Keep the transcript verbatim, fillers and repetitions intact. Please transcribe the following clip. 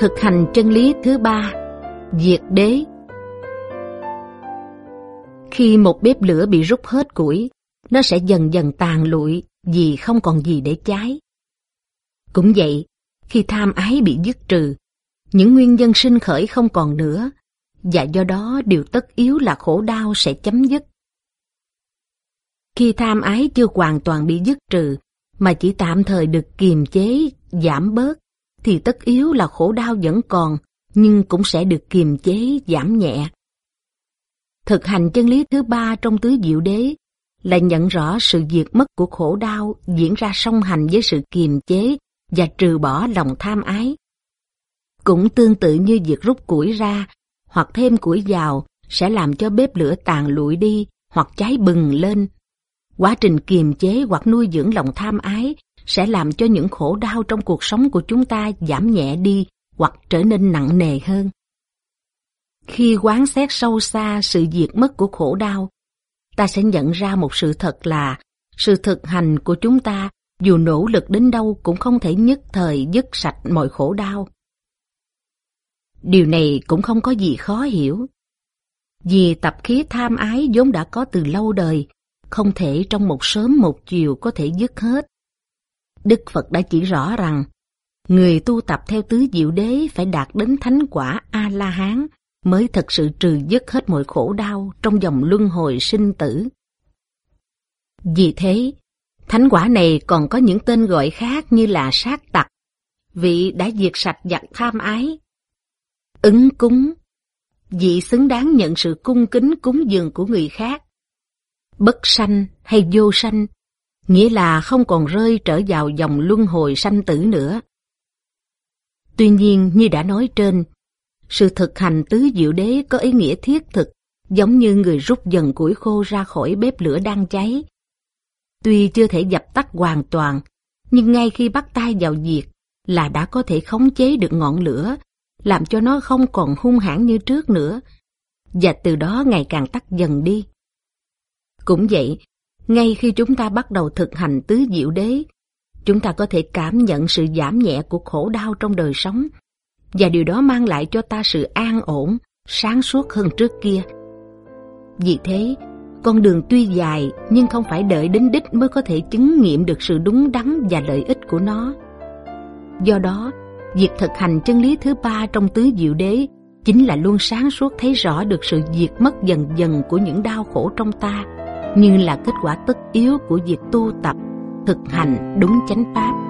Thực hành chân lý thứ ba, diệt đế. Khi một bếp lửa bị rút hết củi, nó sẽ dần dần tàn lụi vì không còn gì để cháy. Cũng vậy, khi tham ái bị dứt trừ, những nguyên nhân sinh khởi không còn nữa, và do đó điều tất yếu là khổ đau sẽ chấm dứt. Khi tham ái chưa hoàn toàn bị dứt trừ, mà chỉ tạm thời được kiềm chế, giảm bớt, thì tất yếu là khổ đau vẫn còn, nhưng cũng sẽ được kiềm chế, giảm nhẹ. Thực hành chân lý thứ ba trong tứ diệu đế là nhận rõ sự diệt mất của khổ đau diễn ra song hành với sự kiềm chế và trừ bỏ lòng tham ái. Cũng tương tự như việc rút củi ra hoặc thêm củi vào sẽ làm cho bếp lửa tàn lụi đi hoặc cháy bừng lên. Quá trình kiềm chế hoặc nuôi dưỡng lòng tham ái sẽ làm cho những khổ đau trong cuộc sống của chúng ta giảm nhẹ đi hoặc trở nên nặng nề hơn. Khi quán xét sâu xa sự diệt mất của khổ đau, ta sẽ nhận ra một sự thật là sự thực hành của chúng ta dù nỗ lực đến đâu cũng không thể nhất thời dứt sạch mọi khổ đau. Điều này cũng không có gì khó hiểu. Vì tập khí tham ái vốn đã có từ lâu đời, không thể trong một sớm một chiều có thể dứt hết. Đức Phật đã chỉ rõ rằng, người tu tập theo tứ diệu đế phải đạt đến thánh quả A-la-hán mới thật sự trừ dứt hết mọi khổ đau trong dòng luân hồi sinh tử. Vì thế, thánh quả này còn có những tên gọi khác như là sát tặc, vị đã diệt sạch giặc tham ái. Ứng cúng, vị xứng đáng nhận sự cung kính cúng dường của người khác. Bất sanh hay vô sanh, nghĩa là không còn rơi trở vào dòng luân hồi sanh tử nữa. Tuy nhiên, như đã nói trên, sự thực hành tứ diệu đế có ý nghĩa thiết thực, giống như người rút dần củi khô ra khỏi bếp lửa đang cháy. Tuy chưa thể dập tắt hoàn toàn, nhưng ngay khi bắt tay vào việc là đã có thể khống chế được ngọn lửa, làm cho nó không còn hung hãn như trước nữa, và từ đó ngày càng tắt dần đi. Cũng vậy, ngay khi chúng ta bắt đầu thực hành tứ diệu đế, chúng ta có thể cảm nhận sự giảm nhẹ của khổ đau trong đời sống, và điều đó mang lại cho ta sự an ổn, sáng suốt hơn trước kia. Vì thế, con đường tuy dài nhưng không phải đợi đến đích mới có thể chứng nghiệm được sự đúng đắn và lợi ích của nó. Do đó, việc thực hành chân lý thứ ba trong tứ diệu đế chính là luôn sáng suốt thấy rõ được sự diệt mất dần dần của những đau khổ trong ta, như là kết quả tất yếu của việc tu tập, thực hành đúng chánh pháp.